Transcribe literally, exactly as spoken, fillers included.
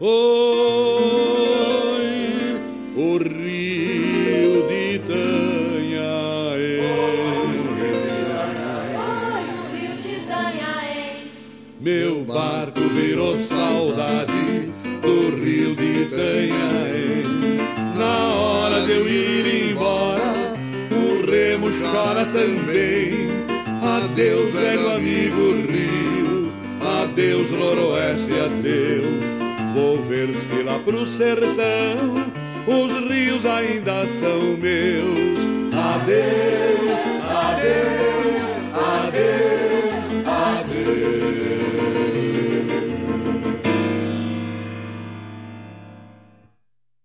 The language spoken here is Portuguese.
Oi, o rio de Itanhaém. Oi, o rio de Itanhaém. Meu barco virou saudade do rio de Itanhaém. Na hora de eu ir embora, o remo chora também. Adeus, velho amigo rio, adeus, noroeste, adeus. Vou ver se lá pro sertão os rios ainda são